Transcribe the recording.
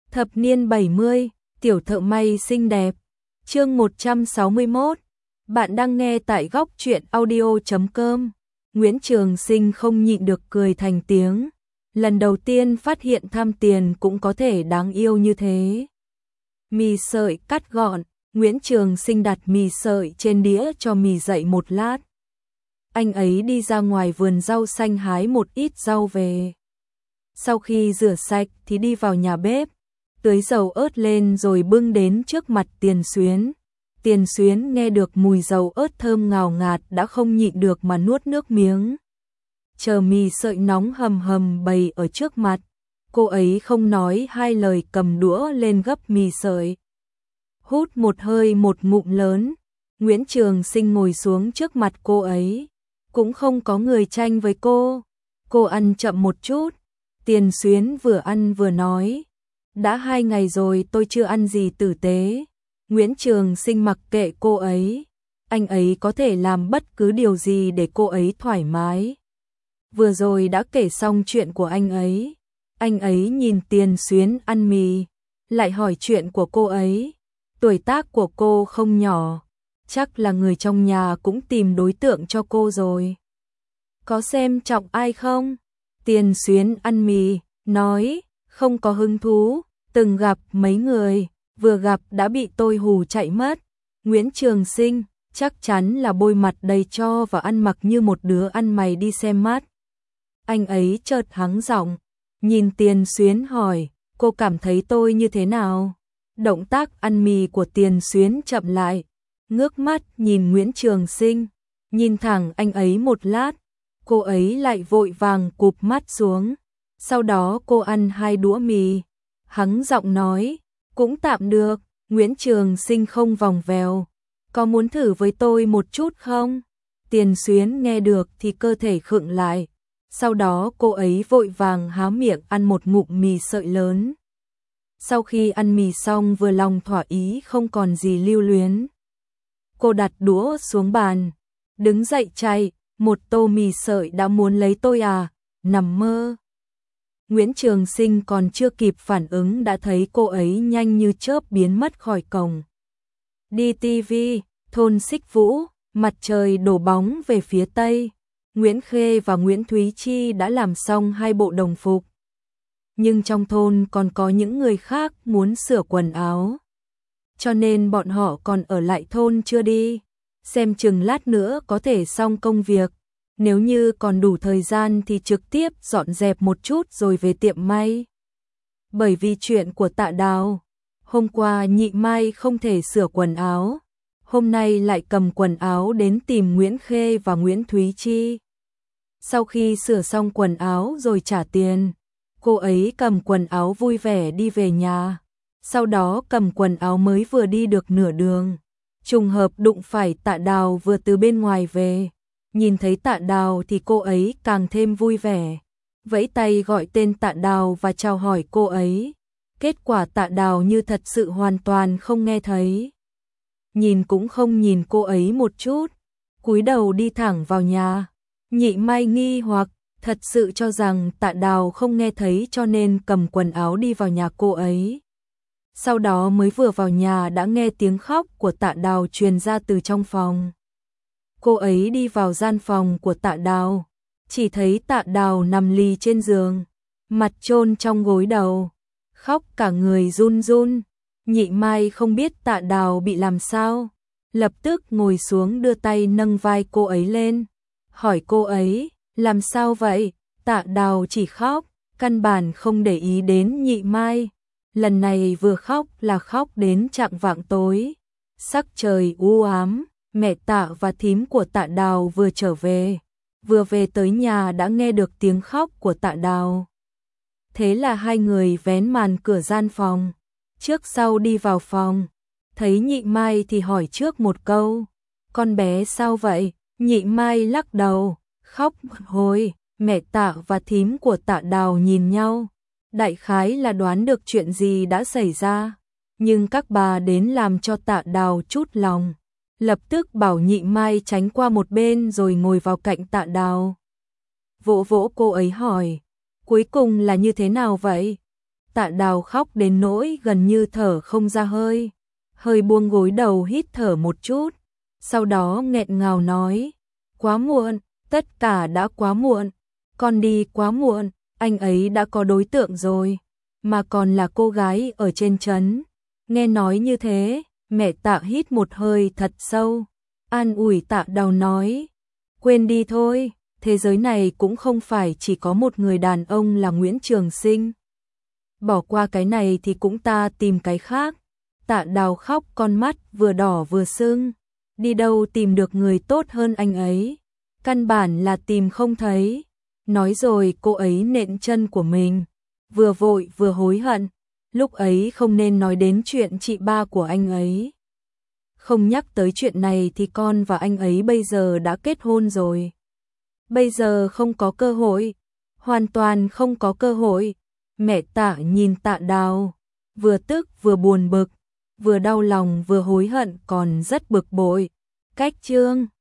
Thập niên 70, tiểu thợ may xinh đẹp. Chương 161. Bạn đang nghe tại góc truyện audio.com. Nguyễn Trường Sinh không nhịn được cười thành tiếng. Lần đầu tiên phát hiện tham tiền cũng có thể đáng yêu như thế. Mì sợi cắt gọn, Nguyễn Trường Sinh đặt mì sợi trên đĩa cho mì dậy một lát. Anh ấy đi ra ngoài vườn rau xanh hái một ít rau về. Sau khi rửa sạch thì đi vào nhà bếp, tưới dầu ớt lên rồi bưng đến trước mặt Tiền Xuyến. Tiền Xuyến nghe được mùi dầu ớt thơm ngào ngạt đã không nhịn được mà nuốt nước miếng. Chờ mì sợi nóng hầm hầm bày ở trước mặt, cô ấy không nói hai lời cầm đũa lên gấp mì sợi. Hút một hơi một ngụm lớn, Nguyễn Trường Sinh ngồi xuống trước mặt cô ấy. Cũng không có người tranh với cô ăn chậm một chút. Tiền Xuyến vừa ăn vừa nói, đã 2 ngày rồi tôi chưa ăn gì tử tế. Nguyễn Trường Sinh mặc kệ cô ấy, anh ấy có thể làm bất cứ điều gì để cô ấy thoải mái. Vừa rồi đã kể xong chuyện của anh ấy nhìn Tiền Xuyến ăn mì, lại hỏi chuyện của cô ấy. Tuổi tác của cô không nhỏ, chắc là người trong nhà cũng tìm đối tượng cho cô rồi. Có xem trọng ai không? Tiền Xuyến ăn mì, nói, không có hứng thú, từng gặp mấy người, vừa gặp đã bị tôi hù chạy mất. Nguyễn Trường Sinh, chắc chắn là bôi mặt đầy tro và ăn mặc như một đứa ăn mày đi xem mắt. Anh ấy chợt hắng giọng, nhìn Tiền Xuyến hỏi, cô cảm thấy tôi như thế nào? Động tác ăn mì của Tiền Xuyến chậm lại, ngước mắt nhìn Nguyễn Trường Sinh, nhìn thẳng anh ấy một lát. Cô ấy lại vội vàng cụp mắt xuống. Sau đó cô ăn 2 đũa mì, hắng giọng nói, cũng tạm được. Nguyễn Trường Sinh không vòng vèo, có muốn thử với tôi một chút không? Tiền Xuyến nghe được thì cơ thể khựng lại. Sau đó cô ấy vội vàng há miệng ăn một ngụm mì sợi lớn. Sau khi ăn mì xong vừa lòng thỏa ý không còn gì lưu luyến. Cô đặt đũa xuống bàn, đứng dậy chạy. Một tô mì sợi đã muốn lấy tôi à? Nằm mơ. Nguyễn Trường Sinh còn chưa kịp phản ứng đã thấy cô ấy nhanh như chớp biến mất khỏi cổng. Đi tivi, thôn Xích Vũ, mặt trời đổ bóng về phía tây. Nguyễn Khê và Nguyễn Thúy Chi đã làm xong 2 bộ đồng phục. Nhưng trong thôn còn có những người khác muốn sửa quần áo. Cho nên bọn họ còn ở lại thôn chưa đi. Xem chừng lát nữa có thể xong công việc. Nếu như còn đủ thời gian thì trực tiếp dọn dẹp một chút rồi về tiệm may. Bởi vì chuyện của Tạ Đào, hôm qua Nhị Mai không thể sửa quần áo, hôm nay lại cầm quần áo đến tìm Nguyễn Khê và Nguyễn Thúy Chi. Sau khi sửa xong quần áo rồi trả tiền, cô ấy cầm quần áo vui vẻ đi về nhà. Sau đó cầm quần áo mới vừa đi được nửa đường, trùng hợp đụng phải Tạ Đào vừa từ bên ngoài về. Nhìn thấy Tạ Đào thì cô ấy càng thêm vui vẻ, vẫy tay gọi tên Tạ Đào và chào hỏi cô ấy. Kết quả Tạ Đào như thật sự hoàn toàn không nghe thấy. Nhìn cũng không nhìn cô ấy một chút, cúi đầu đi thẳng vào nhà. Nhị Mai nghi hoặc, thật sự cho rằng Tạ Đào không nghe thấy cho nên cầm quần áo đi vào nhà cô ấy. Sau đó mới vừa vào nhà đã nghe tiếng khóc của Tạ Đào truyền ra từ trong phòng. Cô ấy đi vào gian phòng của Tạ Đào, chỉ thấy Tạ Đào nằm lì trên giường, mặt chôn trong gối đầu, khóc cả người run run. Nhị Mai không biết Tạ Đào bị làm sao, lập tức ngồi xuống đưa tay nâng vai cô ấy lên, hỏi cô ấy, làm sao vậy? Tạ Đào chỉ khóc, căn bản không để ý đến Nhị Mai. Lần này vừa khóc là khóc đến chạng vạng tối, sắc trời u ám. Mẹ Tạ và thím của Tạ Đào vừa trở về, vừa về tới nhà đã nghe được tiếng khóc của Tạ Đào. Thế là hai người vén màn cửa gian phòng, trước sau đi vào phòng, thấy Nhị Mai thì hỏi trước một câu, con bé sao vậy? Nhị Mai lắc đầu, khóc một hồi. Mẹ Tạ và thím của Tạ Đào nhìn nhau, đại khái là đoán được chuyện gì đã xảy ra, nhưng các bà đến làm cho Tạ Đào chút lòng. Lập tức bảo Nhị Mai tránh qua một bên rồi ngồi vào cạnh Tạ Đào. Vỗ vỗ cô ấy hỏi, cuối cùng là như thế nào vậy? Tạ Đào khóc đến nỗi gần như thở không ra hơi, hơi buông gối đầu hít thở một chút, sau đó nghẹn ngào nói, quá muộn, tất cả đã quá muộn, con đi quá muộn, anh ấy đã có đối tượng rồi, mà còn là cô gái ở trên trấn. Nghe nói như thế, mẹ Tạ hít một hơi thật sâu, an ủi Tạ Đào nói, quên đi thôi, thế giới này cũng không phải chỉ có một người đàn ông là Nguyễn Trường Sinh. Bỏ qua cái này thì cũng ta tìm cái khác. Tạ Đào khóc con mắt vừa đỏ vừa sưng, đi đâu tìm được người tốt hơn anh ấy, căn bản là tìm không thấy. Nói rồi cô ấy nện chân của mình, vừa vội vừa hối hận, lúc ấy không nên nói đến chuyện chị ba của anh ấy. Không nhắc tới chuyện này thì con và anh ấy bây giờ đã kết hôn rồi. Bây giờ không có cơ hội, hoàn toàn không có cơ hội. Mẹ Tạ nhìn Tạ Đào, vừa tức vừa buồn bực, vừa đau lòng vừa hối hận còn rất bực bội. Cách chương